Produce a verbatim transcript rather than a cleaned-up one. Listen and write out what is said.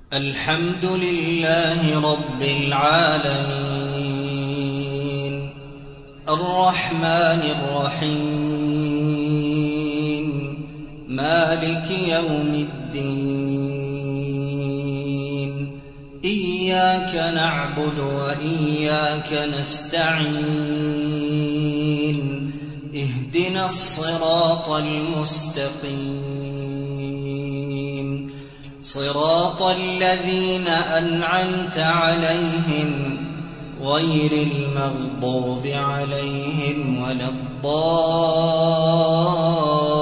الحمد لله رب العالمين الرحمن الرحيم مالك يوم الدين إياك نعبد وإياك نستعين اهدنا الصراط المستقيم صراط الذين أنعمت عليهم غير المغضوب عليهم ولا الضالين